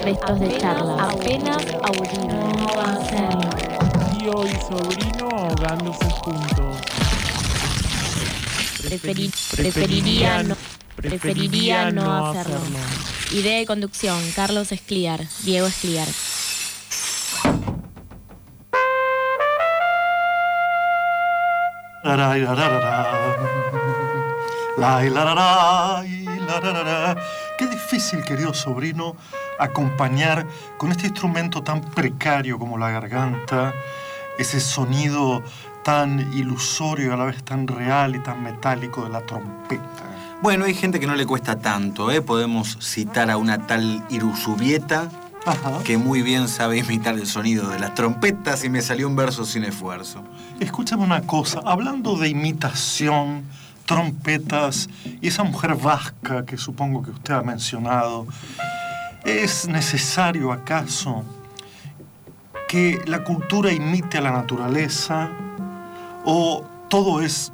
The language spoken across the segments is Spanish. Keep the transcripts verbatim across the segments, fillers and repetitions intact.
restos de charla, apenas audibles. No hacerlo. Tío y sobrino ahogándose juntos. Preferi- preferiría, no, preferiría no hacerlo. Idea y conducción, Carlos Escliar, Diego Escliar. Qué difícil, querido sobrino, acompañar con este instrumento tan precario como la garganta, ese sonido tan ilusorio y a la vez tan real y tan metálico de la trompeta. Bueno, hay gente que no le cuesta tanto, ¿eh? Podemos citar a una tal Iruzubieta, Ajá. que muy bien sabe imitar el sonido de las trompetas y me salió un verso sin esfuerzo. Escúchame una cosa, hablando de imitación, trompetas y esa mujer vasca que supongo que usted ha mencionado, ¿es necesario acaso que la cultura imite a la naturaleza o todo es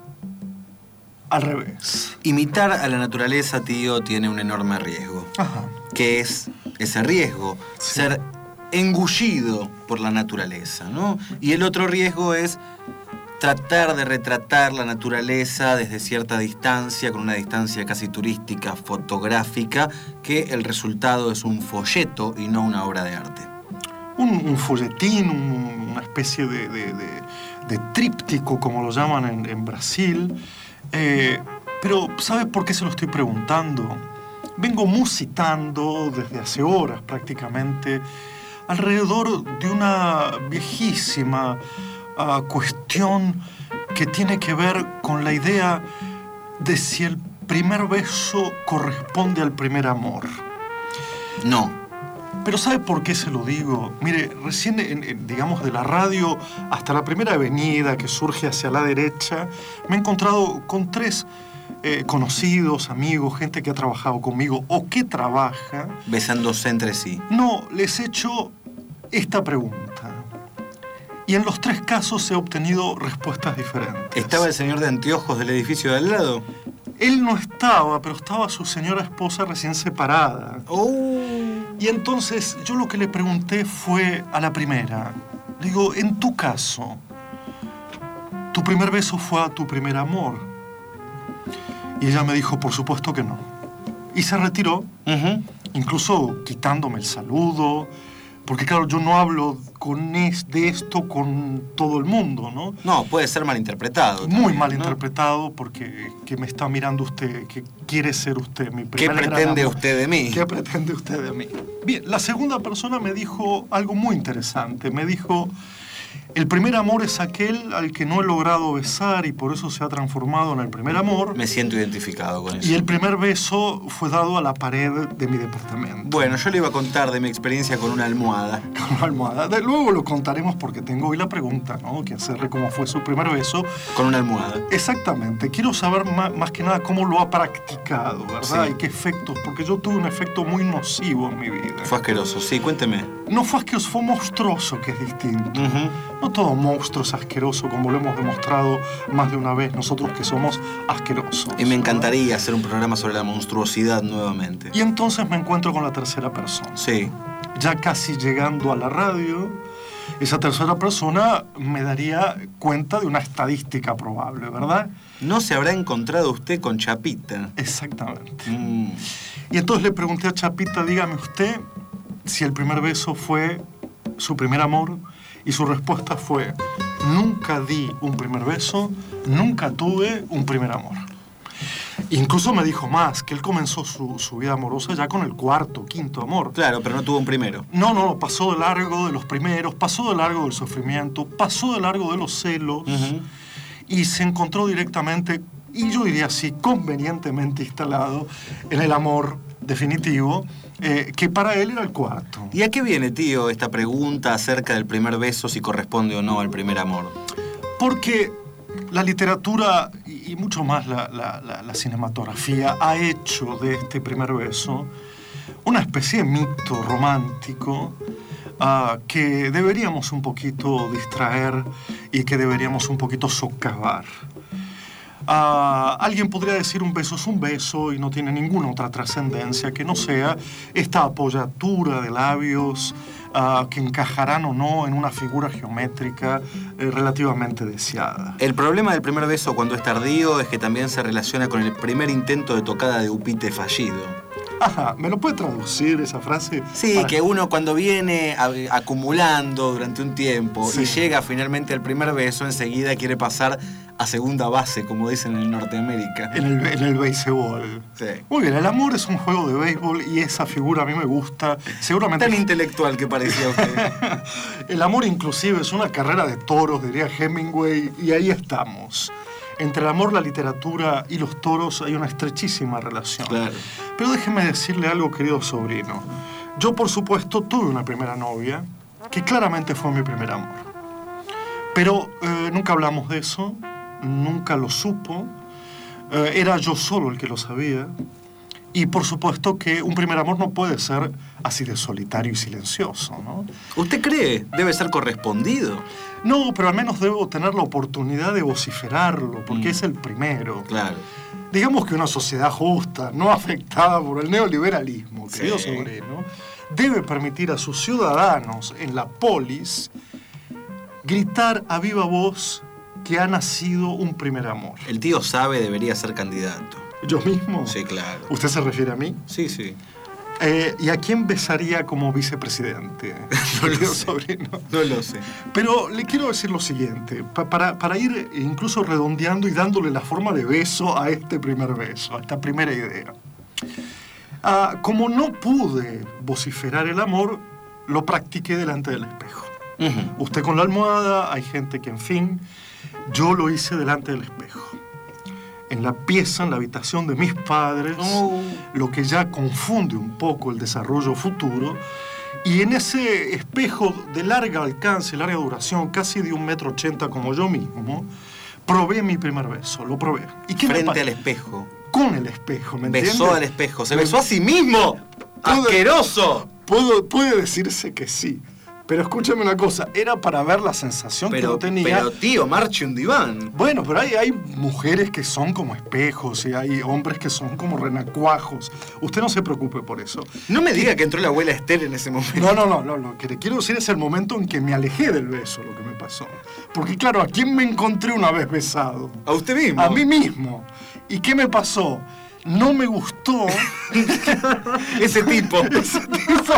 al revés? Imitar a la naturaleza, tío, tiene un enorme riesgo. Ajá. ¿Qué es ese riesgo? Sí. Ser engullido por la naturaleza, ¿no? Y el otro riesgo es tratar de retratar la naturaleza desde cierta distancia, con una distancia casi turística, fotográfica, que el resultado es un folleto y no una obra de arte. Un, un folletín, un, una especie de, de, de, de tríptico, como lo llaman en, en Brasil. Eh, pero, ¿sabe por qué se lo estoy preguntando? Vengo musitando desde hace horas prácticamente alrededor de una viejísima uh, cuestión que tiene que ver con la idea de si el primer beso corresponde al primer amor. No. Pero ¿sabe por qué se lo digo? Mire, recién, en, en, digamos, de la radio hasta la primera avenida que surge hacia la derecha, me he encontrado con tres eh, conocidos, amigos, gente que ha trabajado conmigo o que trabaja. Besándose entre sí. No, les he hecho esta pregunta. Y en los tres casos he obtenido respuestas diferentes. ¿Estaba el señor de anteojos del edificio de al lado? Él no estaba, pero estaba su señora esposa recién separada. ¡Oh! Y entonces yo lo que le pregunté fue a la primera. Le digo, en tu caso, ¿tu primer beso fue a tu primer amor? Y ella me dijo, por supuesto que no. Y se retiró, Uh-huh. incluso quitándome el saludo. Porque claro, yo no hablo con es, de esto con todo el mundo, ¿no? No, puede ser malinterpretado. Muy también, mal ¿no? interpretado porque que me está mirando usted, que quiere ser usted mi ¿Qué primer gran pretende amor. usted de mí? ¿Qué pretende usted de mí? Bien, la segunda persona me dijo algo muy interesante. Me dijo, el primer amor es aquel al que no he logrado besar y por eso se ha transformado en el primer amor. Me siento identificado con eso. Y el primer beso fue dado a la pared de mi departamento. Bueno, yo le iba a contar de mi experiencia con una almohada. Con una almohada. De luego lo contaremos porque tengo hoy la pregunta, ¿no? Que hacerle cómo fue su primer beso. Con una almohada. Exactamente. Quiero saber más, más que nada cómo lo ha practicado, ¿verdad? Sí. Y qué efectos, porque yo tuve un efecto muy nocivo en mi vida. Fue asqueroso. Sí, cuénteme. No fue asqueroso, fue monstruoso, que es distinto. Uh-huh. No todo monstruo es asqueroso, como lo hemos demostrado más de una vez nosotros que somos asquerosos. Y me ¿verdad? encantaría hacer un programa sobre la monstruosidad nuevamente. Y entonces me encuentro con la tercera persona. Sí. Ya casi llegando a la radio, esa tercera persona me daría cuenta de una estadística probable, ¿verdad? ¿No se habrá encontrado usted con Chapita? Exactamente. Mm. Y entonces le pregunté a Chapita, dígame usted si el primer beso fue su primer amor, y su respuesta fue, nunca di un primer beso, nunca tuve un primer amor. Incluso me dijo más, que él comenzó su, su vida amorosa ya con el cuarto, quinto amor. Claro, pero no tuvo un primero. No, no, pasó de largo de los primeros, pasó de largo del sufrimiento, pasó de largo de los celos, Uh-huh. y se encontró directamente, y yo diría así, convenientemente instalado en el amor definitivo, eh, que para él era el cuarto. ¿Y a qué viene, tío, esta pregunta acerca del primer beso, si corresponde o no al primer amor? Porque la literatura, y, y mucho más la, la, la, la cinematografía, ha hecho de este primer beso una especie de mito romántico uh, que deberíamos un poquito distraer y que deberíamos un poquito socavar. Uh, alguien podría decir un beso es un beso y no tiene ninguna otra trascendencia que no sea esta apoyatura de labios uh, que encajarán o no en una figura geométrica eh, relativamente deseada. El problema del primer beso cuando es tardío es que también se relaciona con el primer intento de tocada de upite fallido. Ajá, ¿me lo puede traducir esa frase? Sí, Para... que uno cuando viene a, acumulando durante un tiempo sí. y llega finalmente al primer beso, enseguida quiere pasar a segunda base, como dicen en Norteamérica. En el, en el béisbol. Sí. Muy bien, el amor es un juego de béisbol y esa figura a mí me gusta. Seguramente... Tan intelectual que parecía usted. El amor inclusive es una carrera de toros, diría Hemingway, y ahí estamos. Entre el amor, la literatura y los toros hay una estrechísima relación. Claro. Pero déjeme decirle algo, querido sobrino. Yo, por supuesto, tuve una primera novia que claramente fue mi primer amor. Pero eh, nunca hablamos de eso, nunca lo supo. Eh, era yo solo el que lo sabía. Y por supuesto que un primer amor no puede ser así de solitario y silencioso, ¿no? ¿Usted cree? ¿Debe ser correspondido? No, pero al menos debo tener la oportunidad de vociferarlo, porque mm. es el primero. Claro. Digamos que una sociedad justa, no afectada por el neoliberalismo, sí. querido sobrino, debe permitir a sus ciudadanos en la polis gritar a viva voz que ha nacido un primer amor. El tío Sabe debería ser candidato. ¿Yo mismo? Sí, claro. ¿Usted se refiere a mí? Sí, sí. Eh, ¿Y a quién besaría como vicepresidente? No lo sé. Sobrino. No lo sé. Pero le quiero decir lo siguiente, pa para, para ir incluso redondeando y dándole la forma de beso a este primer beso, a esta primera idea. Ah, como no pude vociferar el amor, lo practiqué delante del espejo. Uh-huh. Usted con la almohada, hay gente que, en fin, yo lo hice delante del espejo. En la pieza, en la habitación de mis padres, oh. lo que ya confunde un poco el desarrollo futuro. Y en ese espejo de larga alcance, larga duración, casi de un metro ochenta como yo mismo, probé mi primer beso, lo probé. ¿Y qué Frente al espejo. Con el espejo, ¿me entiendes? Besó al espejo, se besó a sí mismo. ¡Asqueroso! Puedo, puede decirse que sí. Pero escúchame una cosa, era para ver la sensación pero, que yo tenía. Pero tío, marche un diván. Bueno, pero hay, hay mujeres que son como espejos y hay hombres que son como renacuajos. Usted no se preocupe por eso. No me diga que entró la abuela Esther en ese momento. No, no, no, no. Lo que le quiero decir es el momento en que me alejé del beso, lo que me pasó. Porque claro, ¿a quién me encontré una vez besado? ¿A usted mismo? A mí mismo. ¿Y qué me pasó? No me gustó ese tipo. Ese tipo.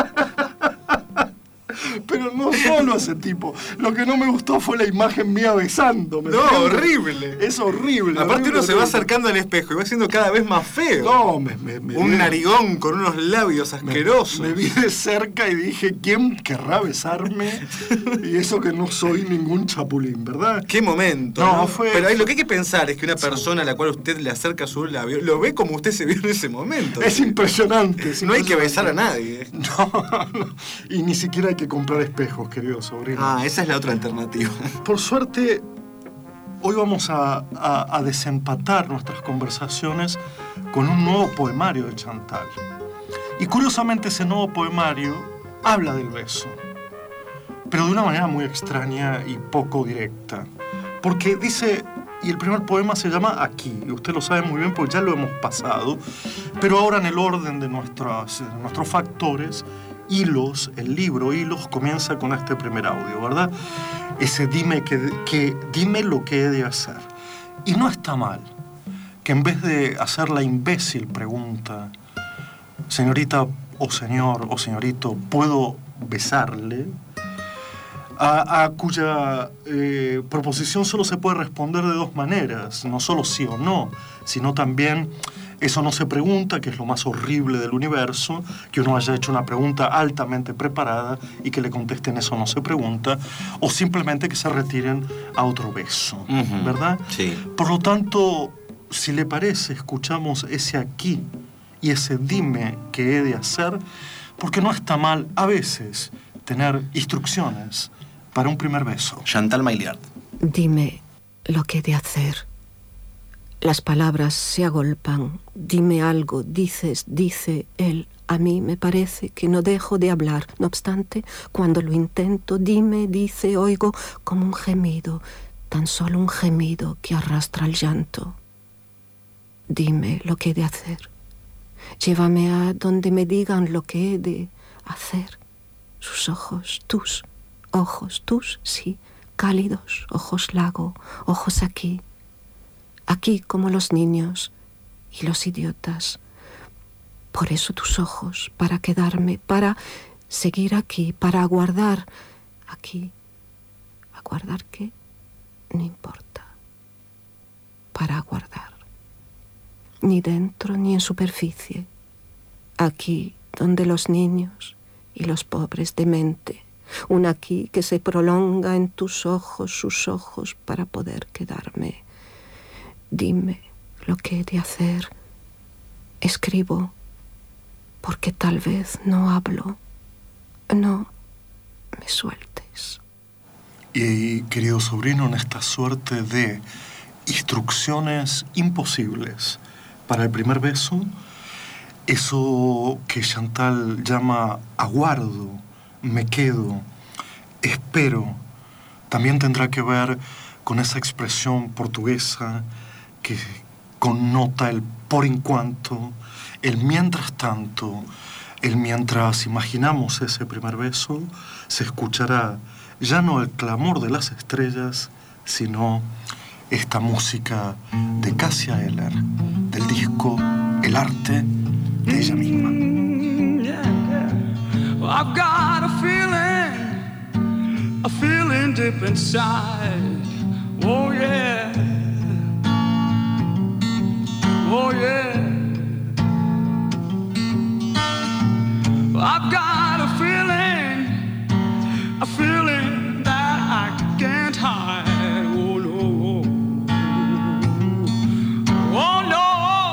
Pero no solo ese tipo. Lo que no me gustó fue la imagen mía besándome. No, ¿entiendes? Horrible. Es horrible. Aparte horrible, uno se horrible. va acercando al espejo y va siendo cada vez más feo. No, me... me, me Un vi, narigón con unos labios asquerosos. Me, me vi de cerca y dije, ¿quién querrá besarme? Y eso que no soy ningún chapulín, ¿verdad? ¿Qué momento? No, ¿no? fue... Pero ahí lo que hay que pensar es que una persona a la cual usted le acerca su labio, lo ve como usted se vio en ese momento. Es impresionante. Es no impresionante. hay que besar a nadie. No, no. Y ni siquiera hay que comprar espejos, querido sobrino. Ah, esa es la otra alternativa. Por suerte, hoy vamos a, a, a desempatar nuestras conversaciones con un nuevo poemario de Chantal. Y curiosamente ese nuevo poemario habla del beso, pero de una manera muy extraña y poco directa. Porque dice, y el primer poema se llama Aquí, y usted lo sabe muy bien porque ya lo hemos pasado, pero ahora en el orden de nuestros, de nuestros factores, Hilos, el libro Hilos, comienza con este primer audio, ¿verdad? Ese dime, que, que, dime lo que he de hacer. Y no está mal que en vez de hacer la imbécil pregunta, señorita o señor o señorito, ¿puedo besarle? A, a cuya eh, proposición solo se puede responder de dos maneras, no solo sí o no, sino también eso no se pregunta, que es lo más horrible del universo, que uno haya hecho una pregunta altamente preparada y que le contesten eso no se pregunta, o simplemente que se retiren a otro beso, uh-huh. ¿verdad? Sí. Por lo tanto, si le parece, escuchamos ese aquí y ese dime que he de hacer, porque no está mal a veces tener instrucciones para un primer beso. Chantal Maillard. Dime lo que he de hacer. Las palabras se agolpan. Dime algo, dices, dice él. A mí me parece que no dejo de hablar. No obstante, cuando lo intento, dime, dice, oigo como un gemido. tan solo un gemido que arrastra el llanto. Dime lo que he de hacer. Llévame a donde me digan lo que he de hacer. Sus ojos, tus ojos, tus, sí, cálidos, ojos lago, ojos aquí. Aquí como los niños y los idiotas. Por eso tus ojos, para quedarme, para seguir aquí, para aguardar aquí. ¿Aguardar qué? No importa. Para aguardar. Ni dentro ni en superficie. Aquí donde los niños y los pobres de mente. Un aquí que se prolonga en tus ojos, sus ojos, para poder quedarme. Dime lo que he de hacer. Escribo, porque tal vez no hablo. No me sueltes. Y, querido sobrino, en esta suerte de instrucciones imposibles para el primer beso, eso que Chantal llama aguardo, me quedo, espero, también tendrá que ver con esa expresión portuguesa que connota el por en cuanto, el mientras tanto, el mientras imaginamos ese primer beso, se escuchará ya no el clamor de las estrellas, sino esta música de Cássia Eller, del disco El arte de ella misma. Mm, yeah, yeah. Well, I've got a feeling, a feeling deep inside. Oh yeah, oh yeah. Well, I've got a feeling, a feeling that I can't hide. Oh no, oh no.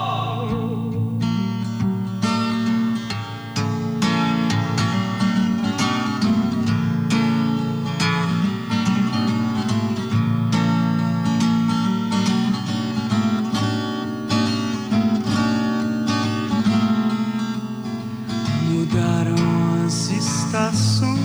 Mudaram as estações,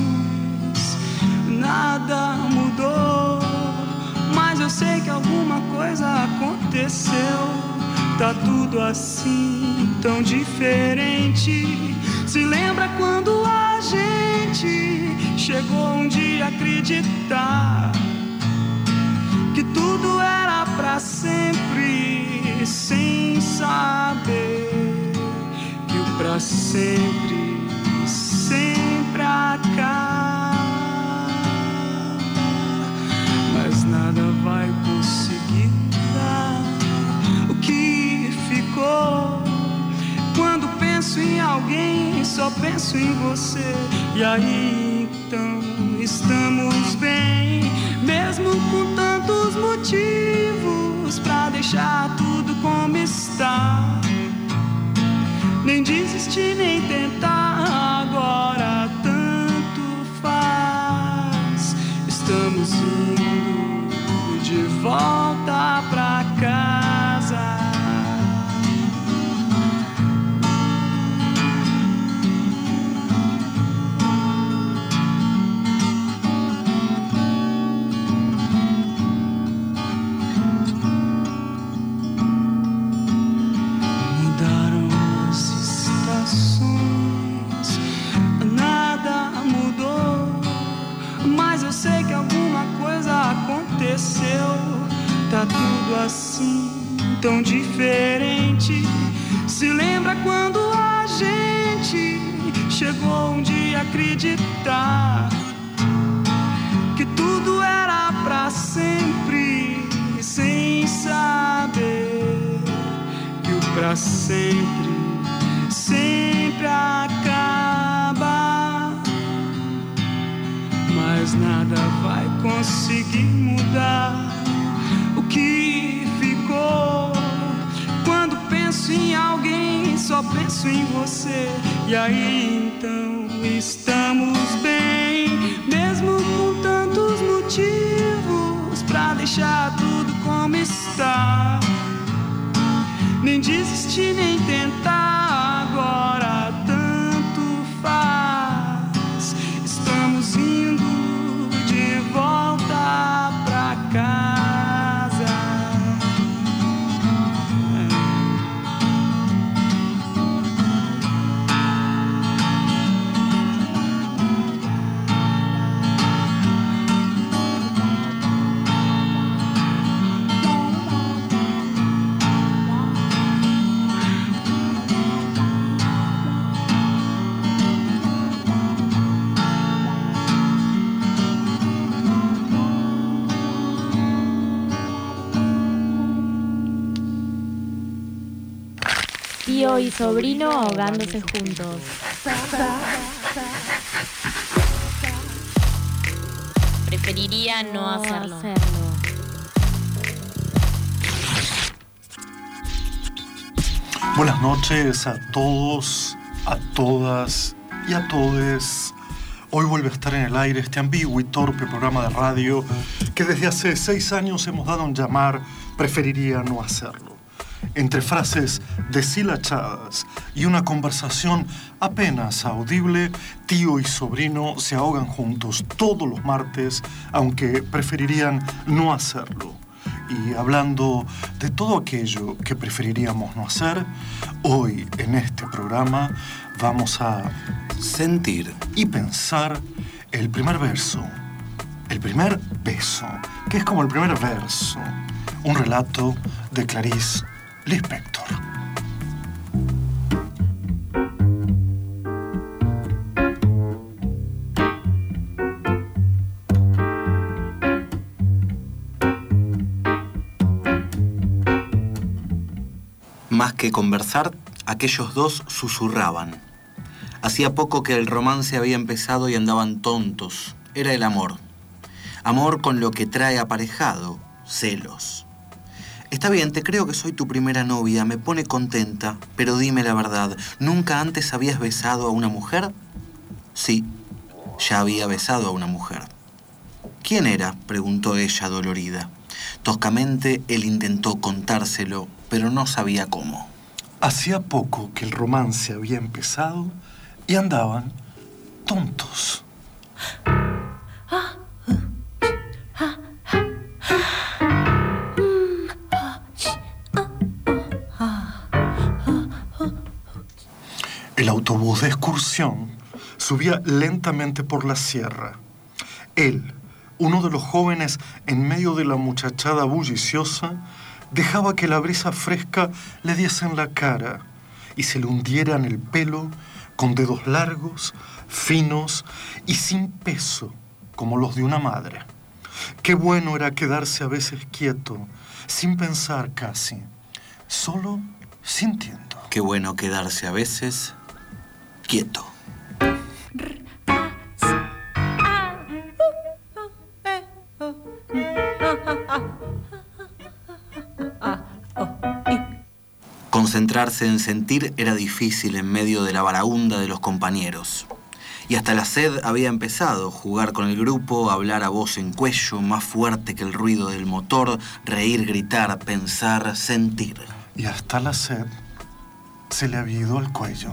nada mudou, mas eu sei que alguma coisa aconteceu. Tá tudo assim, tão diferente. Se lembra quando a gente chegou um dia a acreditar que tudo era pra sempre, sem saber que o pra sempre sempre acaba. Mas nada vai conseguir dar o que ficou. Quando penso em alguém, só penso em você. E aí então estamos bem, mesmo com tantos motivos pra deixar tudo como está. Nem desistir, nem tentar, agora tanto faz. Estamos indo de volta pra casa. Tá tudo assim, tão diferente. Se lembra quando a gente chegou um dia a acreditar que tudo era pra sempre, sem saber que o pra sempre sempre acaba. Mas nada vai conseguir mudar o que ficou. Quando penso em alguém, só penso em você. E aí então estamos bem, mesmo com tantos motivos pra deixar tudo como está. Nem desistir, nem tentar, agora tanto faz. Estamos indo de volta pra cá. Tío y sobrino ahogándose juntos. Preferiría no hacerlo. Buenas noches a todos, a todas y a todes. Hoy vuelve a estar en el aire este ambiguo y torpe programa de radio que desde hace seis años hemos dado en llamar Preferiría no hacerlo. Entre frases deshilachadas y una conversación apenas audible, tío y sobrino se ahogan juntos todos los martes, aunque preferirían no hacerlo. Y hablando de todo aquello que preferiríamos no hacer, hoy en este programa vamos a sentir y pensar el primer verso, el primer beso, que es como el primer verso, un relato de Clarice Lispector. Más que conversar, aquellos dos susurraban. Hacía poco que el romance había empezado y andaban tontos. Era el amor. Amor con lo que trae aparejado, celos. Está bien, te creo que soy tu primera novia, me pone contenta, pero dime la verdad, ¿nunca antes habías besado a una mujer? Sí, ya había besado a una mujer. ¿Quién era?, preguntó ella dolorida. Toscamente él intentó contárselo, pero no sabía cómo. Hacía poco que el romance había empezado y andaban tontos. El autobús de excursión subía lentamente por la sierra. Él, uno de los jóvenes en medio de la muchachada bulliciosa, dejaba que la brisa fresca le diese en la cara y se le hundiera en el pelo con dedos largos, finos y sin peso, como los de una madre. Qué bueno era quedarse a veces quieto, sin pensar casi, solo sintiendo. Qué bueno quedarse a veces quieto. Concentrarse en sentir era difícil en medio de la baraúnda de los compañeros. Y hasta la sed había empezado, jugar con el grupo, hablar a voz en cuello, más fuerte que el ruido del motor, reír, gritar, pensar, sentir. Y hasta la sed se le había ido al cuello.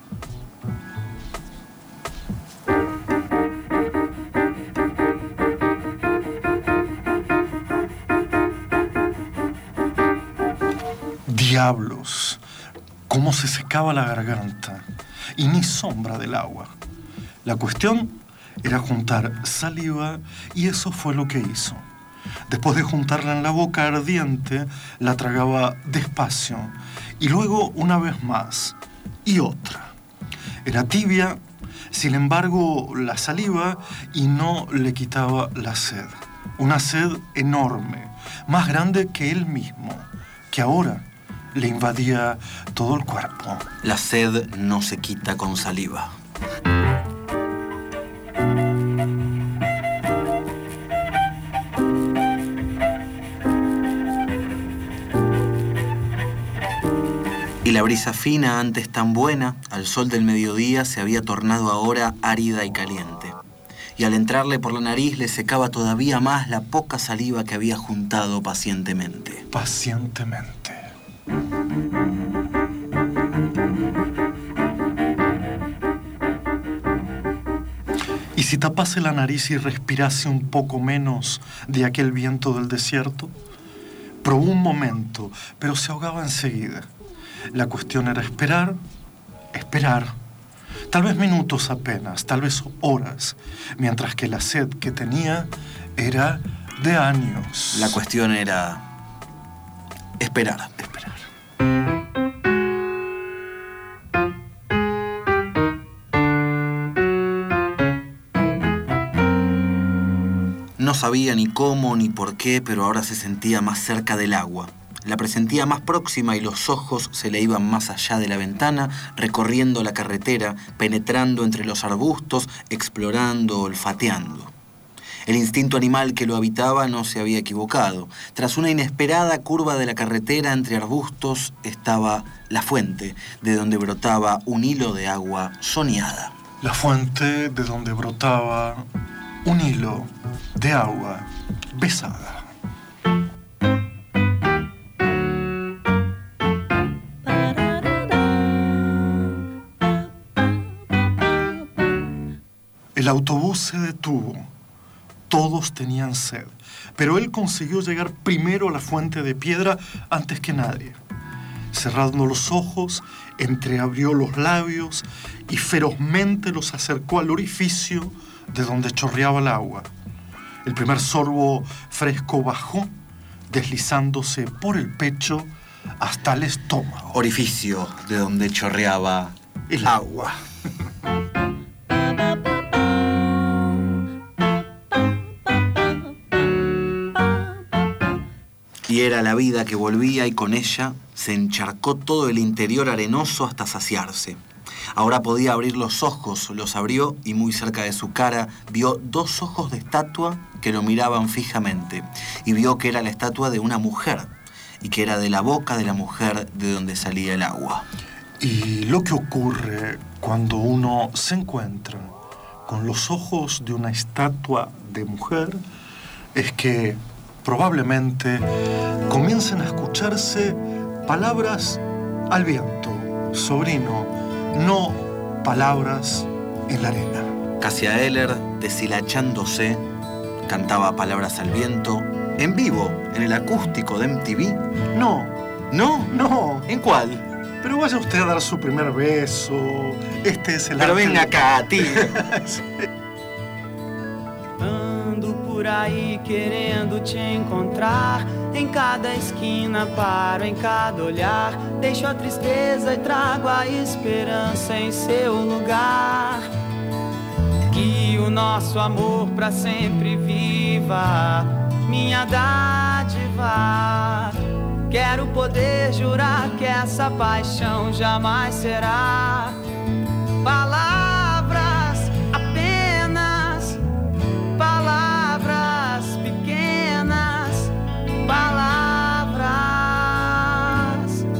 Diablos, cómo se secaba la garganta y ni sombra del agua. La cuestión era juntar saliva y eso fue lo que hizo. Después de juntarla en la boca ardiente, la tragaba despacio y luego una vez más y otra. Era tibia, sin embargo, la saliva y no le quitaba la sed. Una sed enorme, más grande que él mismo, que ahora le invadía todo el cuerpo. La sed no se quita con saliva. Y la brisa fina, antes tan buena, al sol del mediodía, se había tornado ahora árida y caliente. Y al entrarle por la nariz le secaba todavía más la poca saliva que había juntado pacientemente. Pacientemente. ¿Y si tapase la nariz y respirase un poco menos de aquel viento del desierto? Probó un momento, pero se ahogaba enseguida. La cuestión era esperar, esperar, tal vez minutos apenas, tal vez horas, mientras que la sed que tenía era de años. La cuestión era esperar, esperar. No sabía ni cómo ni por qué, pero ahora se sentía más cerca del agua. La presentía más próxima y los ojos se le iban más allá de la ventana, recorriendo la carretera, penetrando entre los arbustos, explorando, olfateando. El instinto animal que lo habitaba no se había equivocado. Tras una inesperada curva de la carretera entre arbustos estaba la fuente, de donde brotaba un hilo de agua soñada. La fuente de donde brotaba un hilo de agua besada. El autobús se detuvo. Todos tenían sed, pero él consiguió llegar primero a la fuente de piedra antes que nadie. Cerrando los ojos, entreabrió los labios y ferozmente los acercó al orificio de donde chorreaba el agua. El primer sorbo fresco bajó, deslizándose por el pecho hasta el estómago. Orificio de donde chorreaba el agua. Y era la vida que volvía y con ella se encharcó todo el interior arenoso hasta saciarse. Ahora podía abrir los ojos, los abrió y muy cerca de su cara vio dos ojos de estatua que lo miraban fijamente y vio que era la estatua de una mujer y que era de la boca de la mujer de donde salía el agua. Y lo que ocurre cuando uno se encuentra con los ojos de una estatua de mujer es que probablemente comiencen a escucharse palabras al viento, sobrino, no palabras en la arena. Cássia Eller, deshilachándose, cantaba palabras al viento, en vivo, en el acústico de M T V. No. ¿No? No. ¿En cuál? Pero vaya usted a dar su primer beso. Este es el Pero arte venga de... acá, tío. Sí. Por aí querendo te encontrar, em cada esquina paro, em cada olhar, deixo a tristeza e trago a esperança em seu lugar. Que o nosso amor pra sempre viva, minha dádiva. Quero poder jurar que essa paixão jamais será palavras, apenas palavras. Palavras.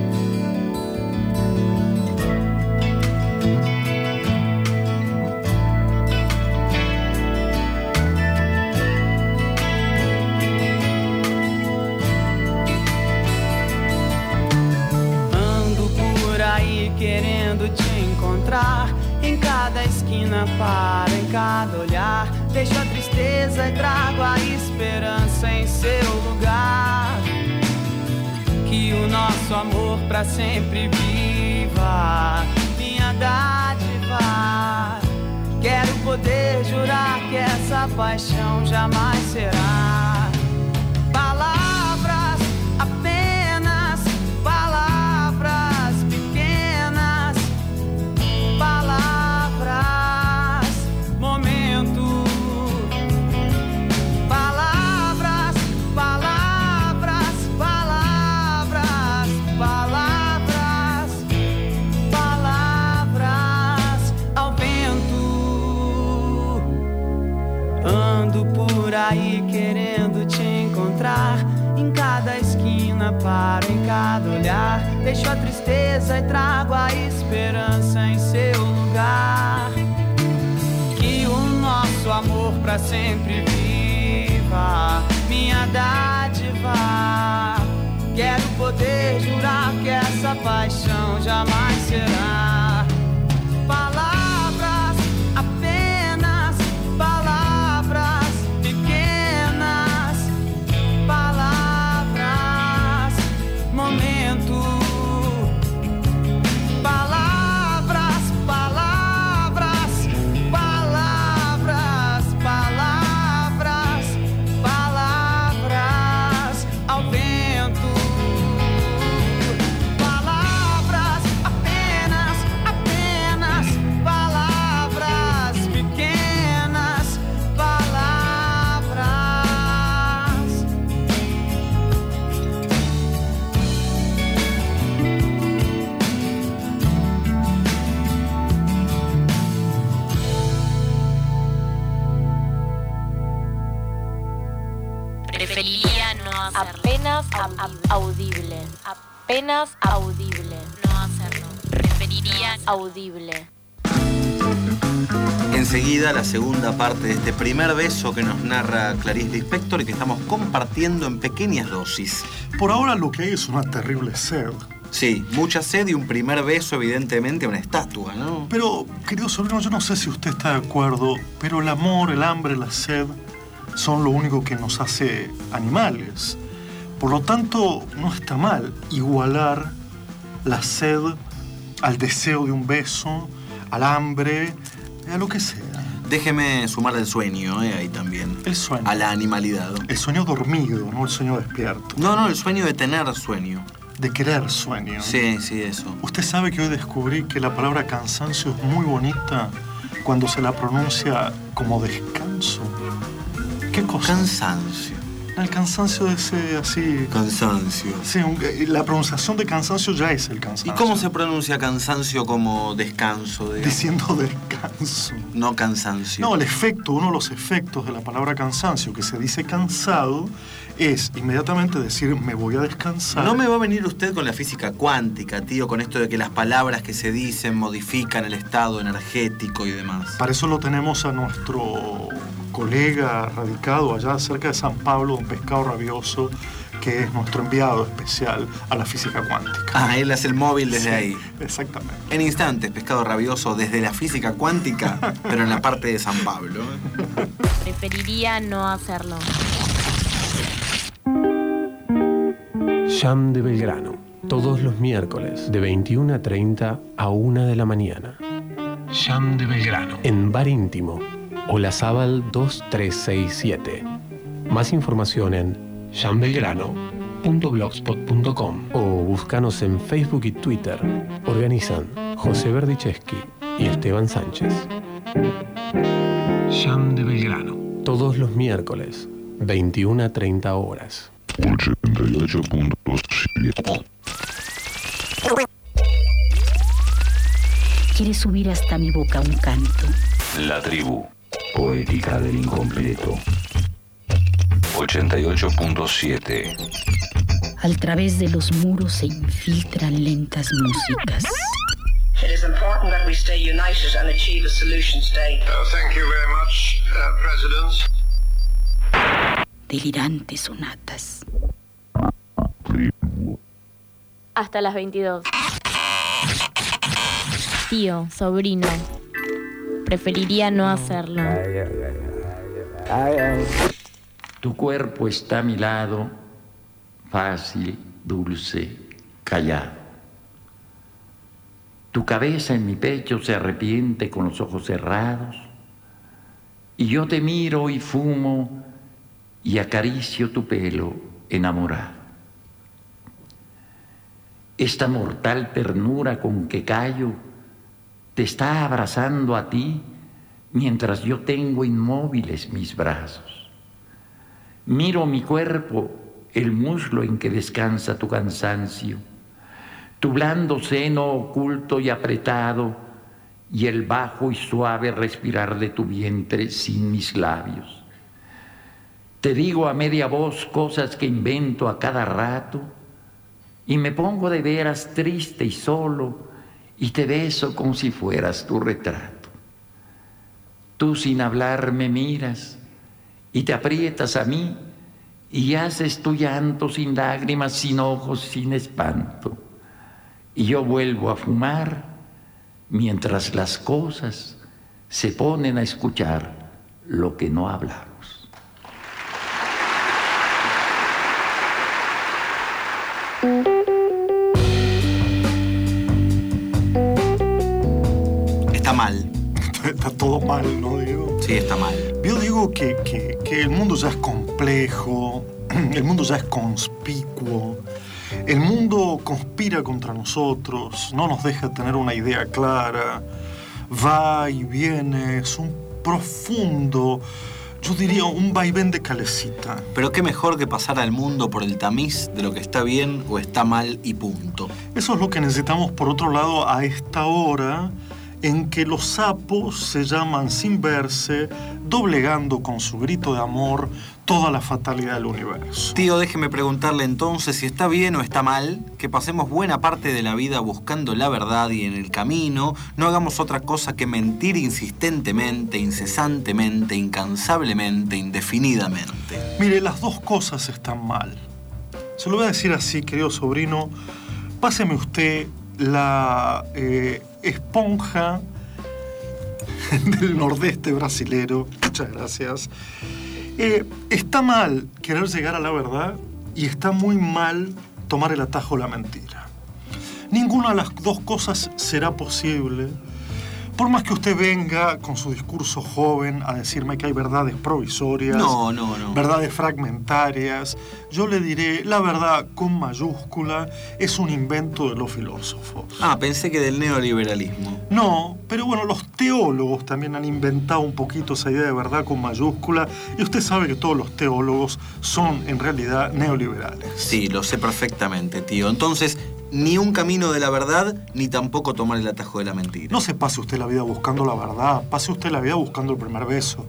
Ando por aí querendo te encontrar, em cada esquina paro, em cada olhar, deixo a tristeza e trago a esperança em seu lugar. Que o nosso amor pra sempre viva, minha dádiva. Quero poder jurar que essa paixão jamais será palavras, apenas palavras pequenas, palavras, momento. Por aí querendo te encontrar, em cada esquina paro, em cada olhar, deixo a tristeza e trago a esperança em seu lugar. Que o nosso amor pra sempre viva, minha dádiva. Quero poder jurar que essa paixão jamais será palavras, apenas palavras pequenas, palavras, momento. Palavras, palavras, palavras, palavras, palavras ao vento. Palavras, apenas Preferiría no hacerlo. Apenas audible. Apenas audible. No hacerlo. Preferiría audible. Enseguida la segunda parte de este primer beso que nos narra Clarice Lispector y que estamos compartiendo en pequeñas dosis. Por ahora lo que hay es una terrible sed. Sí, mucha sed y un primer beso, evidentemente, a una estatua, ¿no? Pero, querido sobrino, yo no sé si usted está de acuerdo, pero el amor, el hambre, la sed son lo único que nos hace animales. Por lo tanto, no está mal igualar la sed al deseo de un beso, al hambre, a lo que sea. Déjeme sumar el sueño, ¿eh? Ahí también. El sueño. A la animalidad. El sueño dormido, no el sueño despierto. No, no, el sueño de tener sueño. De querer sueño. Sí, sí, eso. Usted sabe que hoy descubrí que la palabra cansancio es muy bonita cuando se la pronuncia como descanso. ¿Qué cosa? Cansancio. El cansancio de ese así... Cansancio. Sí, un- la pronunciación de cansancio ya es el cansancio. ¿Y cómo se pronuncia cansancio como descanso? Digamos? Diciendo descanso. No cansancio. No, el efecto, uno de los efectos de la palabra cansancio, que se dice cansado, es inmediatamente decir me voy a descansar. No me va a venir usted con la física cuántica, tío, con esto de que las palabras que se dicen modifican el estado energético y demás. Para eso lo tenemos a nuestro colega radicado allá cerca de San Pablo, don Pescado Rabioso, que es nuestro enviado especial a la física cuántica. Ah, él hace el móvil desde Sí, ahí. Exactamente. En instantes, Pescado Rabioso desde la física cuántica, pero en la parte de San Pablo. ¿eh? Preferiría no hacerlo. Jam de Belgrano, todos los miércoles de veintiuna a treinta a una de la mañana. Jam de Belgrano, en Bar Íntimo, Olazábal dos tres seis siete. Más información en jam belgrano punto blogspot punto com o búscanos en Facebook y Twitter. Organizan José Berdichevsky y Esteban Sánchez. Jam de Belgrano, todos los miércoles, veintiuna a treinta horas. ochenta y ocho punto siete. Quiere subir hasta mi boca un canto. La tribu, poética del incompleto. ochenta y ocho punto siete. Al través de los muros se infiltran lentas músicas. It is important that we stay united and achieve a solution today. Uh, thank you very much, uh, President. Delirantes sonatas. Hasta las veintidós. Tío, sobrino. Preferiría no hacerlo. Tu cuerpo está a mi lado, fácil, dulce, callado. Tu cabeza en mi pecho se arrepiente con los ojos cerrados, y yo te miro y fumo y acaricio tu pelo enamorado. Esta mortal ternura con que callo te está abrazando a ti mientras yo tengo inmóviles mis brazos. Miro mi cuerpo, el muslo en que descansa tu cansancio, tu blando seno oculto y apretado, y el bajo y suave respirar de tu vientre sin mis labios. Te digo a media voz cosas que invento a cada rato, y me pongo de veras triste y solo, y te beso como si fueras tu retrato. Tú sin hablar me miras, y te aprietas a mí, y haces tu llanto sin lágrimas, sin ojos, sin espanto. Y yo vuelvo a fumar, mientras las cosas se ponen a escuchar lo que no hablamos. Está mal. Está todo mal, ¿no, Diego? Sí, está mal. Yo digo que, que, que el mundo ya es complejo, el mundo ya es conspicuo, el mundo conspira contra nosotros, no nos deja tener una idea clara, va y viene, es un profundo, yo diría un vaivén de calecita. Pero qué mejor que pasar al mundo por el tamiz de lo que está bien o está mal y punto. Eso es lo que necesitamos, por otro lado, a esta hora en que los sapos se llaman sin verse, doblegando con su grito de amor toda la fatalidad del universo. Tío, déjeme preguntarle entonces si está bien o está mal que pasemos buena parte de la vida buscando la verdad y en el camino no hagamos otra cosa que mentir insistentemente, incesantemente, incansablemente, indefinidamente. Mire, las dos cosas están mal. Se lo voy a decir así, querido sobrino. Páseme usted la eh, esponja del nordeste brasilero. Muchas gracias. Eh, está mal querer llegar a la verdad y está muy mal tomar el atajo de la mentira. Ninguna de las dos cosas será posible. Por más que usted venga con su discurso joven a decirme que hay verdades provisorias, no, no, no. verdades fragmentarias, yo le diré, la verdad con mayúscula es un invento de los filósofos. Ah, pensé que del neoliberalismo. No, pero bueno, los teólogos también han inventado un poquito esa idea de verdad con mayúscula y usted sabe que todos los teólogos son en realidad neoliberales. Sí, lo sé perfectamente, tío. Entonces, ni un camino de la verdad, ni tampoco tomar el atajo de la mentira. No se pase usted la vida buscando la verdad, pase usted la vida buscando el primer beso.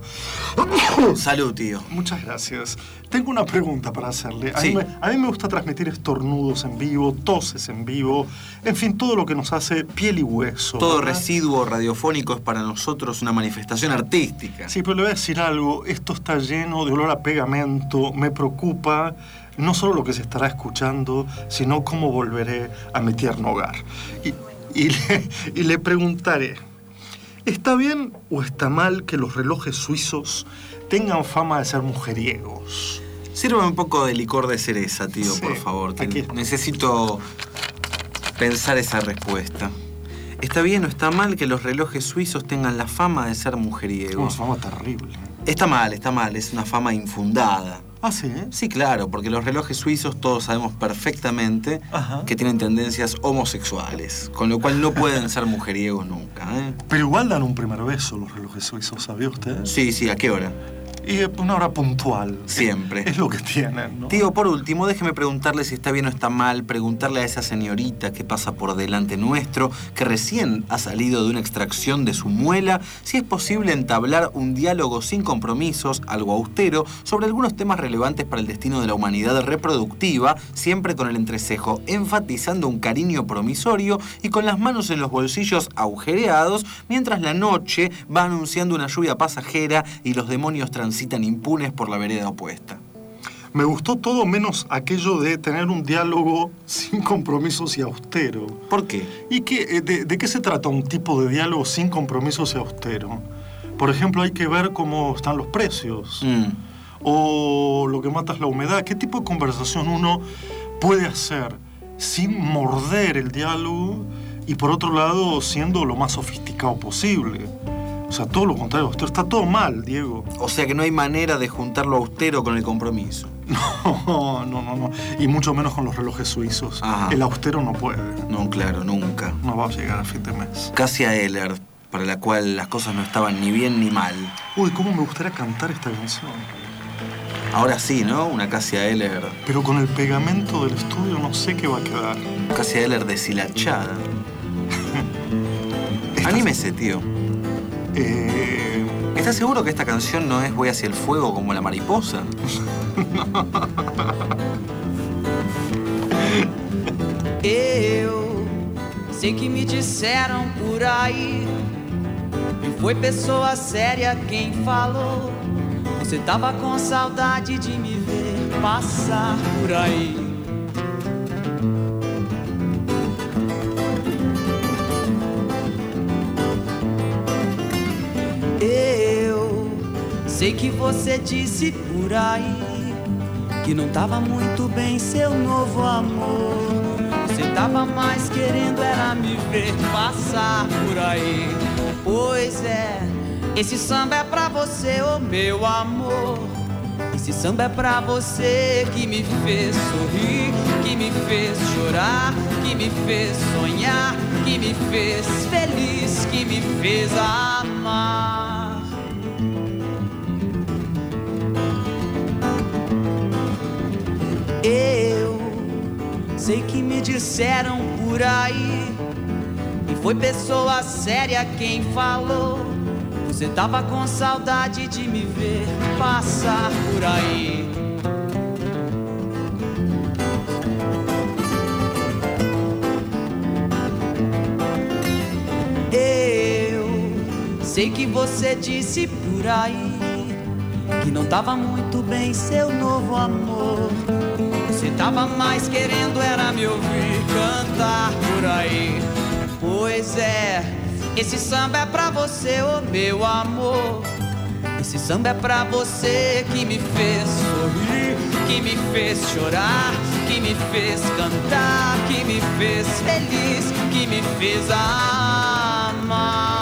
Salud, tío. Muchas gracias. Tengo una pregunta para hacerle. A, Sí. mí me, a mí me gusta transmitir estornudos en vivo, toses en vivo, en fin, todo lo que nos hace piel y hueso. Todo ¿verdad? residuo radiofónico es para nosotros una manifestación artística. Sí, pero le voy a decir algo. Esto está lleno de olor a pegamento. Me preocupa no solo lo que se estará escuchando, sino cómo volveré a mi tierno hogar. Y, y, le, y le preguntaré, ¿está bien o está mal que los relojes suizos tengan fama de ser mujeriegos? Sírvame un poco de licor de cereza, tío, Sí, por favor. que aquí está. necesito pensar esa respuesta. ¿Está bien o está mal que los relojes suizos tengan la fama de ser Es una mujeriegos? fama terrible. Está mal, está mal. Es una fama infundada. ¿Ah, sí? Sí, claro, porque los relojes suizos todos sabemos perfectamente Ajá. que tienen tendencias homosexuales, con lo cual no pueden ser mujeriegos nunca, ¿eh? Pero igual dan un primer beso los relojes suizos, ¿sabía usted? Sí, sí, ¿a qué hora? Y una hora puntual. Siempre. Es, es lo que tienen, ¿no? Tío, por último, déjeme preguntarle si está bien o está mal, preguntarle a esa señorita que pasa por delante nuestro, que recién ha salido de una extracción de su muela, si es posible entablar un diálogo sin compromisos, algo austero, sobre algunos temas relevantes para el destino de la humanidad reproductiva, siempre con el entrecejo, enfatizando un cariño promisorio y con las manos en los bolsillos agujereados, mientras la noche va anunciando una lluvia pasajera y los demonios transitan impunes por la vereda opuesta. Me gustó todo menos aquello de tener un diálogo sin compromisos y austero. ¿Por qué? ¿Y qué, eh, de, de qué se trata un tipo de diálogo sin compromisos y austero? Por ejemplo, hay que ver cómo están los precios. Mm. O lo que mata es la humedad. ¿Qué tipo de conversación uno puede hacer sin morder el diálogo y, por otro lado, siendo lo más sofisticado posible? O sea, todo lo contrario, austero. Está todo mal, Diego. O sea que no hay manera de juntar lo austero con el compromiso. No, no, no, no. Y mucho menos con los relojes suizos. Ajá. El austero no puede. No, claro, nunca. No va a llegar a fin de mes. Cassia Eller, para la cual las cosas no estaban ni bien ni mal. Uy, cómo me gustaría cantar esta canción. Ahora sí, ¿no? Una Cassia Eller. Pero con el pegamento del estudio no sé qué va a quedar. Cassia Eller deshilachada. Anímese, tío. Eh... ¿Estás seguro que esta canción no es Voy hacia el fuego como la mariposa? Eu sei que me disseram por aí, e foi pessoa séria quem falou. Você tava com saudade de me ver passar por aí. Eu sei que você disse por aí que não tava muito bem seu novo amor. Você tava mais querendo era me ver passar por aí. Pois é, esse samba é pra você, ô meu amor. Esse samba é pra você que me fez sorrir, que me fez chorar, que me fez sonhar, que me fez feliz, que me fez amar. Eu sei que me disseram por aí, e foi pessoa séria quem falou. Você tava com saudade de me ver passar por aí. Eu sei que você disse por aí que não tava muito bem seu novo amor. Você tava mais querendo era me ouvir cantar por aí. Pois é, esse samba é pra você, ô meu amor. Esse samba é pra você que me fez sorrir, que me fez chorar, que me fez cantar, que me fez feliz, que me fez amar.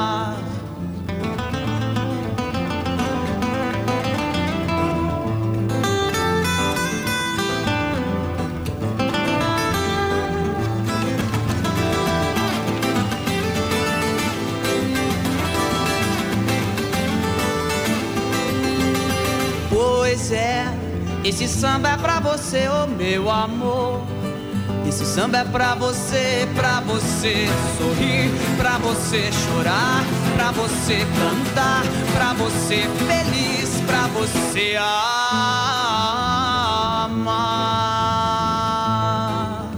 Pois é, esse samba é pra você, ô meu amor. Esse samba é pra você, pra você sorrir, pra você chorar, pra você cantar, pra você feliz, pra você amar.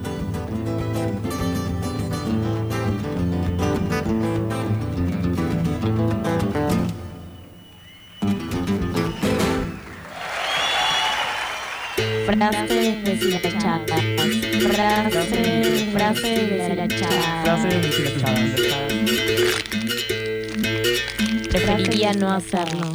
Frases deshilachadas. Frase, frase deshilachadas. Frase deshilachadas. Preferiría no hacerlo.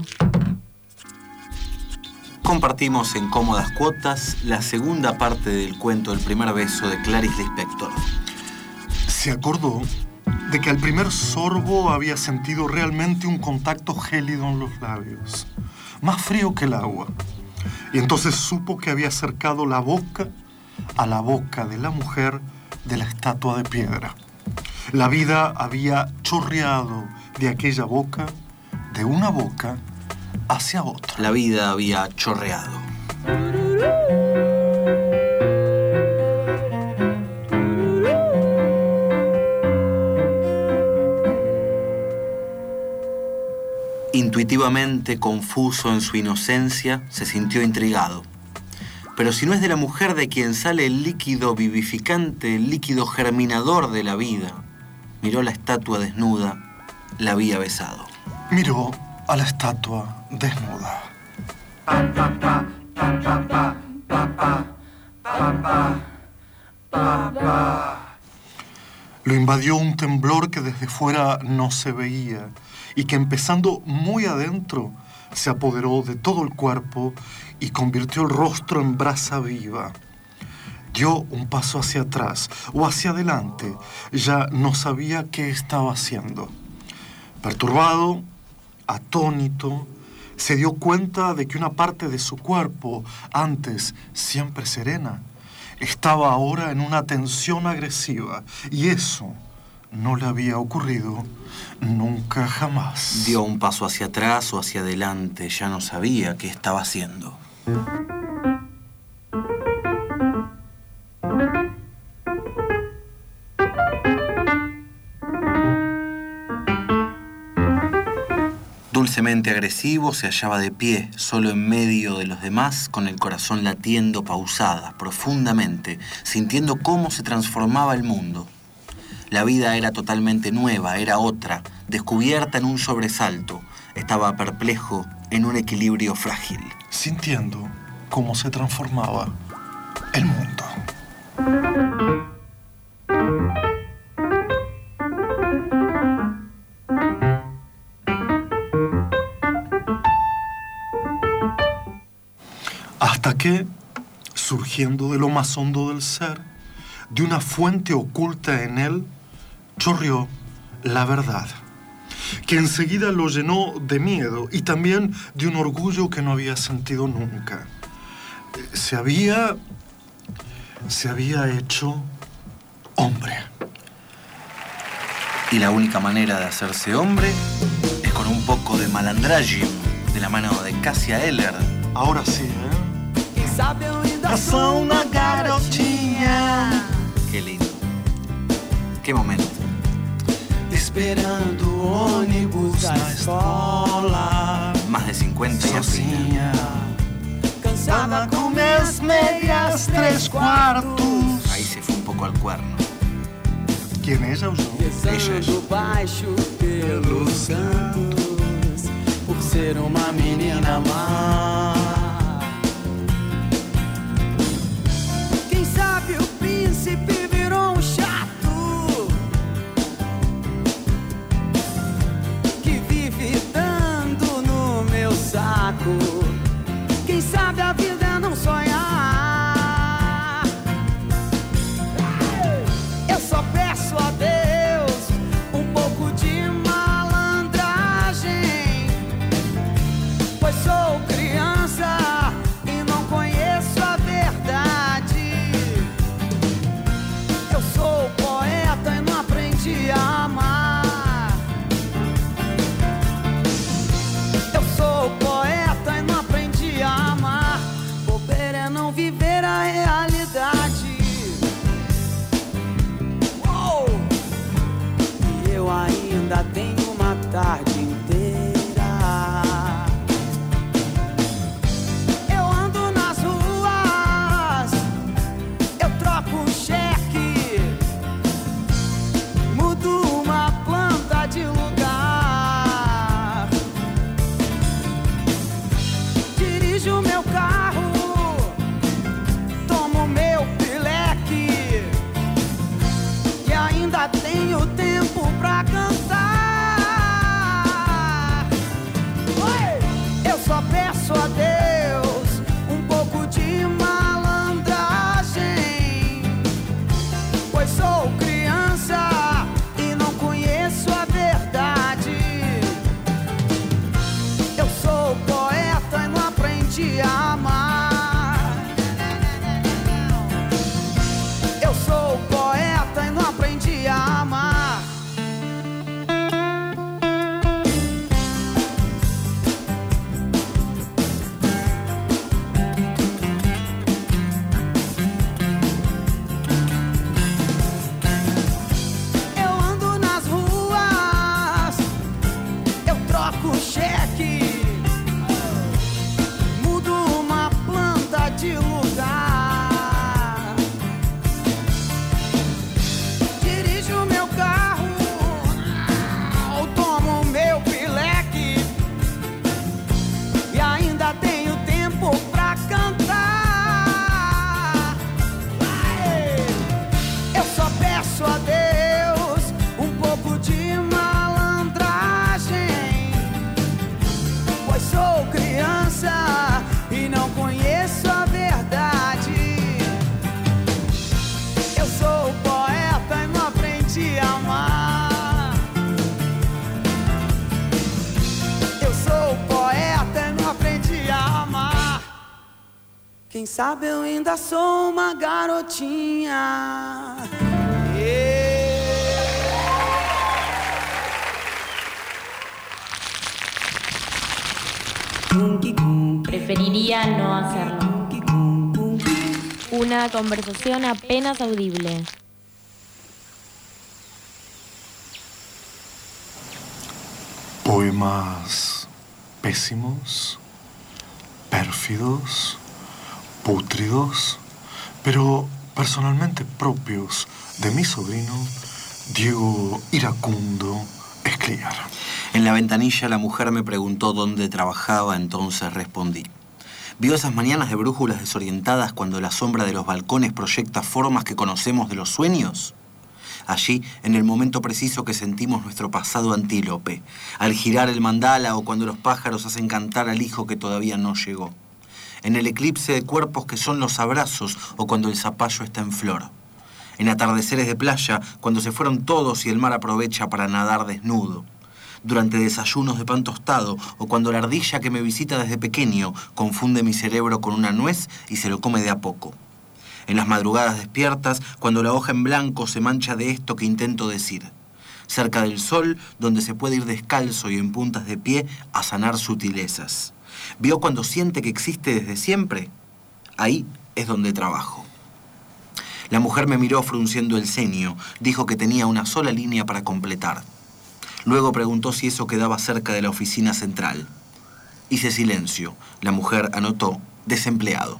Compartimos en cómodas cuotas la segunda parte del cuento El primer beso de Clarice Lispector. Se acordó de que al primer sorbo había sentido realmente un contacto gélido en los labios, más frío que el agua. Y entonces supo que había acercado la boca a la boca de la mujer de la estatua de piedra. La vida había chorreado de aquella boca, de una boca, hacia otra. La vida había chorreado. Intuitivamente, confuso en su inocencia, se sintió intrigado. Pero si no es de la mujer de quien sale el líquido vivificante, el líquido germinador de la vida, miró la estatua desnuda, la había besado. Miró a la estatua desnuda. Lo invadió un temblor que desde fuera no se veía y que empezando muy adentro se apoderó de todo el cuerpo y convirtió el rostro en brasa viva. Dio un paso hacia atrás o hacia adelante, ya no sabía qué estaba haciendo. Perturbado, atónito, se dio cuenta de que una parte de su cuerpo, antes siempre serena, estaba ahora en una tensión agresiva, y eso no le había ocurrido nunca jamás. Dio un paso hacia atrás o hacia adelante, ya no sabía qué estaba haciendo. Dulcemente agresivo, se hallaba de pie, solo en medio de los demás, con el corazón latiendo pausada, profundamente, sintiendo cómo se transformaba el mundo. La vida era totalmente nueva, era otra, descubierta en un sobresalto. Estaba perplejo en un equilibrio frágil. Sintiendo cómo se transformaba el mundo. Hasta que, surgiendo de lo más hondo del ser, de una fuente oculta en él, chorreó la verdad, que enseguida lo llenó de miedo y también de un orgullo que no había sentido nunca. Se había... se había hecho hombre. Y la única manera de hacerse hombre es con un poco de malandragio, de la mano de Cássia Eller. Ahora sí, ¿eh? Sabe eu ainda Sou uma garotinha. Qué lindo. Qué momento. esperando o ônibus da escola. Más de cincuenta y sozinha, cansada com minhas meias três quartos. Ahí se fue un poco al cuerno. ¿Quién es ella o yo? Rezando baixo pelos cantos, por ser uma menina má. Quem sabe o príncipe virou um chato que vive dando no meu saco. Quem sabe a vida é não sonhar. Eu só peço a Deus um pouco de malandragem, pois sou criança e não conheço a verdade. Eu sou poeta e não aprendi a amar. Eu sou poeta e não aprendi a amar. Bobeira é não viver a realidade. Uou! E eu ainda tenho uma tarde inteira. Eu ando nas ruas, eu troco um cheque, mudo uma planta de lugar, dirijo meu carro, tomo meu pileque e ainda tenho tempo pra cantar. Oi! Eu só peço a Deus um pouco de malandragem, pois sou criança e não conheço a verdade. Eu sou poeta e não aprendi a amar. Eu sou poeta e não aprendi a amar. Eu ando nas ruas, eu troco cheque, mudo uma planta de lugar, dirijo meu carro, eu tomo meu pileque e ainda tenho tempo pra cantar. Aê! Eu só peço a Deus um pouco de malandragem, pois sou criança e não conheço a verdade. Eu sou poeta e não aprendi a amar. Eu sou poeta e não aprendi a amar. Quem sabe eu ainda sou uma garotinha. Preferiría no hacerlo. Una conversación apenas audible. Poemas pésimos, pérfidos, pútridos, pero personalmente propios de mi sobrino Diego Iracundo Escliar. En la ventanilla la mujer me preguntó dónde trabajaba, entonces respondí. ¿Vio esas mañanas de brújulas desorientadas cuando la sombra de los balcones proyecta formas que conocemos de los sueños? Allí, en el momento preciso que sentimos nuestro pasado antílope, al girar el mandala o cuando los pájaros hacen cantar al hijo que todavía no llegó. En el eclipse de cuerpos que son los abrazos o cuando el zapallo está en flor. En atardeceres de playa, cuando se fueron todos y el mar aprovecha para nadar desnudo. Durante desayunos de pan tostado o cuando la ardilla que me visita desde pequeño confunde mi cerebro con una nuez y se lo come de a poco. En las madrugadas despiertas, cuando la hoja en blanco se mancha de esto que intento decir. Cerca del sol, donde se puede ir descalzo y en puntas de pie a sanar sutilezas. ¿Vio cuando siente que existe desde siempre? Ahí es donde trabajo. La mujer me miró frunciendo el ceño, dijo que tenía una sola línea para completar. Luego preguntó si eso quedaba cerca de la oficina central. Hice silencio. La mujer anotó, desempleado.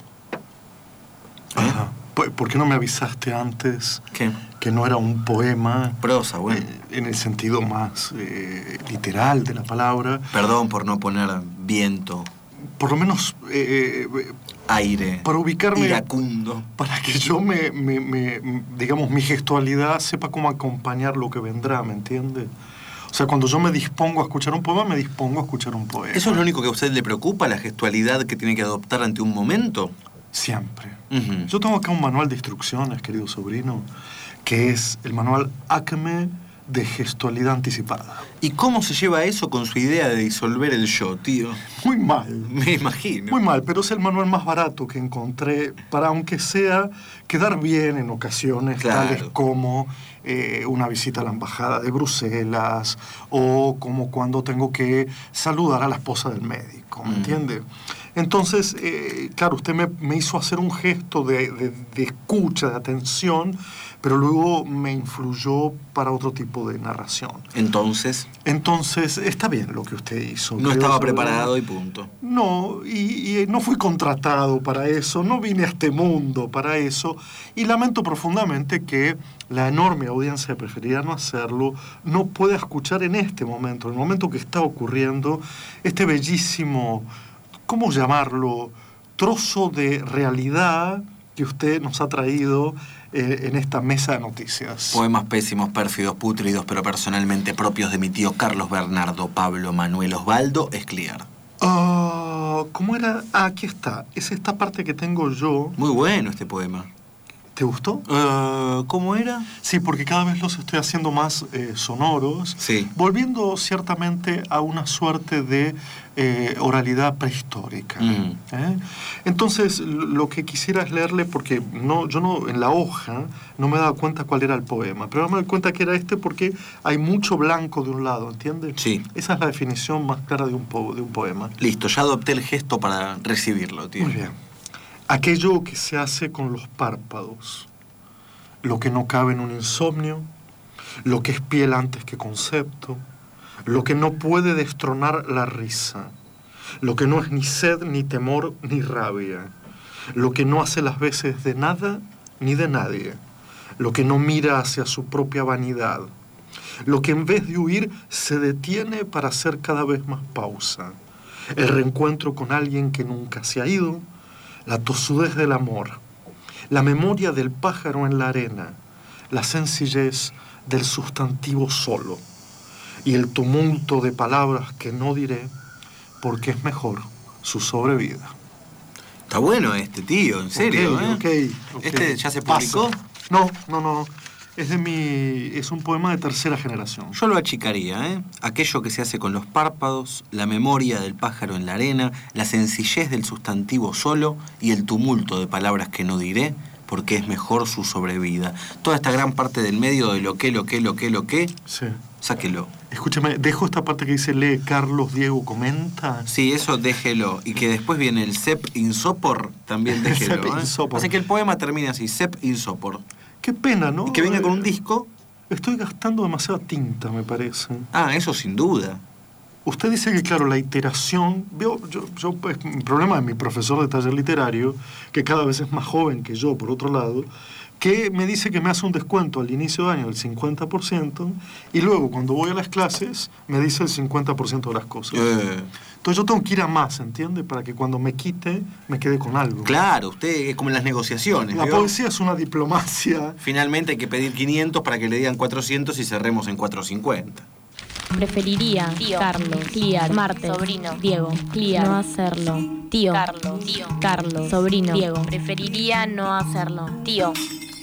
¿Eh? Ajá. ¿Por qué no me avisaste antes? ¿Qué? Que no era un poema. Prosa, bueno. Eh, en el sentido más eh, literal de la palabra. Perdón por no poner viento. Por lo menos... Eh, aire. Para ubicarme... Iracundo. Para que yo me, me, me... digamos, mi gestualidad sepa cómo acompañar lo que vendrá, ¿me entiende? O sea, cuando yo me dispongo a escuchar un poema, me dispongo a escuchar un poema. ¿Eso es lo único que a usted le preocupa, la gestualidad que tiene que adoptar ante un momento? Siempre. Uh-huh. Yo tengo acá un manual de instrucciones, querido sobrino, que es el manual ACME de gestualidad anticipada. ¿Y cómo se lleva eso con su idea de disolver el yo, tío? Muy mal. Me imagino. Muy mal, pero es el manual más barato que encontré para, aunque sea, quedar bien en ocasiones, claro. Tales como eh, una visita a la embajada de Bruselas o como cuando tengo que saludar a la esposa del médico, ¿me mm. entiende? Entonces, eh, claro, usted me, me hizo hacer un gesto de, de, de escucha, de atención, pero luego me influyó para otro tipo de narración. Entonces... Entonces, está bien lo que usted hizo. No estaba preparado y punto. No, y, y no fui contratado para eso, no vine a este mundo para eso, y lamento profundamente que la enorme audiencia preferiría no hacerlo, no pueda escuchar en este momento, en el momento que está ocurriendo, este bellísimo... ¿Cómo llamarlo? Trozo de realidad que usted nos ha traído eh, en esta mesa de noticias. Poemas pésimos, pérfidos, pútridos, pero personalmente propios de mi tío Carlos Bernardo Pablo Manuel Osvaldo Escliar. Uh, ¿Cómo era? Ah, aquí está. Es esta parte que tengo yo. Muy bueno este poema. ¿Te gustó? Uh, ¿Cómo era? Sí, porque cada vez los estoy haciendo más eh, sonoros. Sí. Volviendo ciertamente a una suerte de eh, oralidad prehistórica. Mm. ¿eh? Entonces, lo que quisiera es leerle, porque no, yo no en la hoja no me he dado cuenta cuál era el poema, pero me doy cuenta que era este porque hay mucho blanco de un lado, ¿entiendes? Sí. Esa es la definición más clara de un, po de un poema. Listo, ya adopté el gesto para recibirlo, tío. Muy bien. Aquello que se hace con los párpados, lo que no cabe en un insomnio, lo que es piel antes que concepto, lo que no puede destronar la risa, lo que no es ni sed, ni temor, ni rabia, lo que no hace las veces de nada ni de nadie, lo que no mira hacia su propia vanidad, lo que en vez de huir se detiene para hacer cada vez más pausa, el reencuentro con alguien que nunca se ha ido, la tosudez del amor, la memoria del pájaro en la arena, la sencillez del sustantivo solo y el tumulto de palabras que no diré porque es mejor su sobrevida. Está bueno este, tío, en serio, okay, ¿eh? Okay, ok. ¿Este ya se publicó? Pasa. No, no, no. Es de mi... es un poema de tercera generación. Yo lo achicaría, ¿eh? Aquello que se hace con los párpados, la memoria del pájaro en la arena, la sencillez del sustantivo solo y el tumulto de palabras que no diré, porque es mejor su sobrevida. Toda esta gran parte del medio de lo que, lo que, lo que, lo que... Sí. Sáquelo. Escúchame, dejo esta parte que dice lee Carlos Diego comenta. Sí, eso déjelo. Y que después viene el Sep Insopor, también déjelo. Sep ¿eh? Insopor. Así que el poema termina así, Sep Insopor. Qué pena, ¿no? Y que venga con un disco. Estoy gastando demasiada tinta, me parece. Ah, eso sin duda. Usted dice que, claro, la iteración... Yo, yo, yo, pues, el problema de mi profesor de taller literario, que cada vez es más joven que yo, por otro lado, que me dice que me hace un descuento al inicio de año del cincuenta por ciento y luego, cuando voy a las clases, me dice el cincuenta por ciento de las cosas. Eh. Entonces yo tengo que ir a más, ¿entiende? Para que cuando me quite, me quede con algo. Claro, usted es como en las negociaciones. La ¿vio? poesía es una diplomacia. Finalmente hay que pedir quinientos para que le digan cuatrocientos y cerremos en cuatrocientos cincuenta. Preferiría, tío, Carlos, Cliar, Marte, sobrino, Diego, Cliar, no hacerlo. Tío, Carlos, tío, Carlos, sobrino, Diego, preferiría no hacerlo. Tío.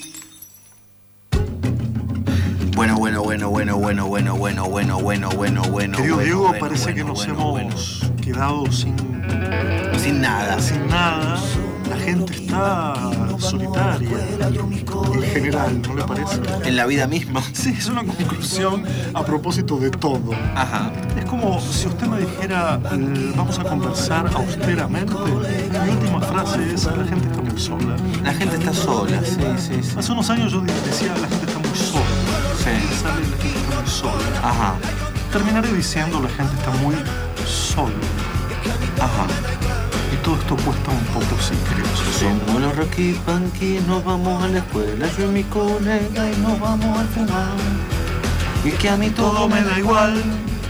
Bueno, bueno, bueno, bueno, bueno, bueno, bueno, bueno, bueno, bueno, bueno. Querido bueno, Diego, bueno, parece bueno, que nos bueno, hemos bueno. quedado sin... Sin nada. Sin nada. La gente está solitaria. En general, ¿no le parece? En la vida misma. Sí, es una conclusión a propósito de todo. Ajá. Es como si usted me dijera, eh, vamos a conversar austeramente. Mi última frase es, la gente está muy sola. La gente está sola, sí, sí, sí. Hace unos años yo decía, la gente está muy sola. Sí. Sale, la gente está muy sola. Ajá. terminaré diciendo la gente está muy sola. Ajá. Y todo esto cuesta un poco, sí, creo. Somos los Rocky Punky, nos vamos a la escuela, yo y mi colega, y nos vamos a fumar. Y que a mí todo me da igual.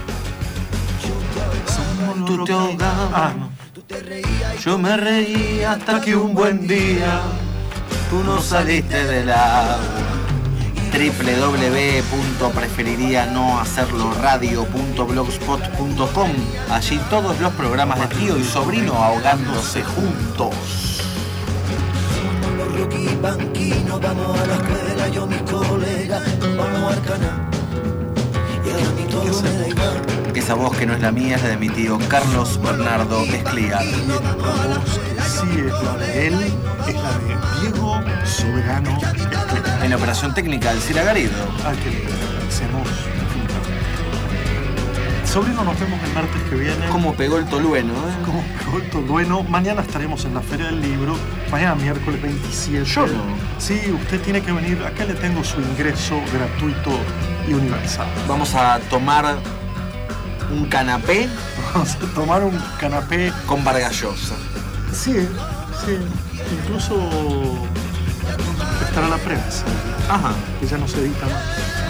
Tú te ahogabas, ah, no. Yo me reí hasta que un buen día tú no saliste del agua. doble u doble u doble u punto preferiría no hacerlo radio punto blogspot punto com. Allí todos los programas de Tío y Sobrino ahogándose juntos. Somos los Rocky Banquinos, vamos a la escuela, yo mis colegas, vamos al canal. Y a mí todo me da igual. Esa voz que no es la mía es la de mi tío Carlos Bernardo Escliar. La voz que sí es la de él es la de Diego Soberano Escliar. En la operación técnica del Cira Garido. Al que le agradecemos infinitamente. Sobrino, nos vemos el martes que viene. Como pegó el tolueno, ¿eh? Como pegó el tolueno. Mañana estaremos en la Feria del Libro. Mañana miércoles veintisiete. Yo no. Sí, usted tiene que venir. Acá le tengo su ingreso gratuito y universal. Vamos a tomar un canapé. Vamos a tomar un canapé con Vargas Llosa. Sí, sí. Incluso estará la prensa. Ajá. Que ya no se edita más.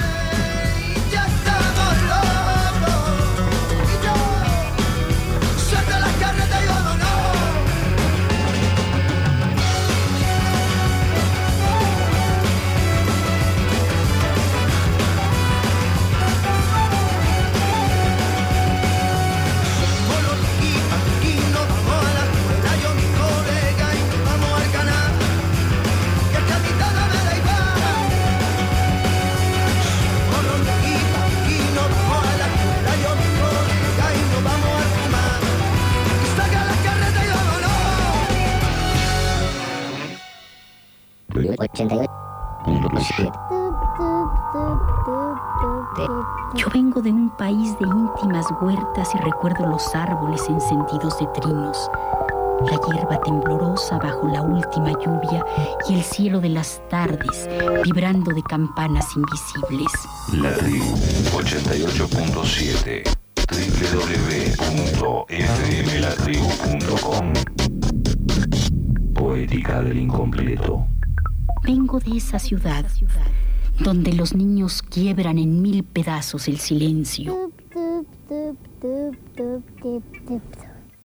ochenta y ocho punto siete. Yo vengo de un país de íntimas huertas y recuerdo los árboles encendidos de trinos, la hierba temblorosa bajo la última lluvia y el cielo de las tardes vibrando de campanas invisibles. La Tribu ochenta y ocho punto siete, doble u doble u doble u punto f m la tribu punto com. Poética del incompleto. Vengo de esa ciudad donde los niños quiebran en mil pedazos el silencio.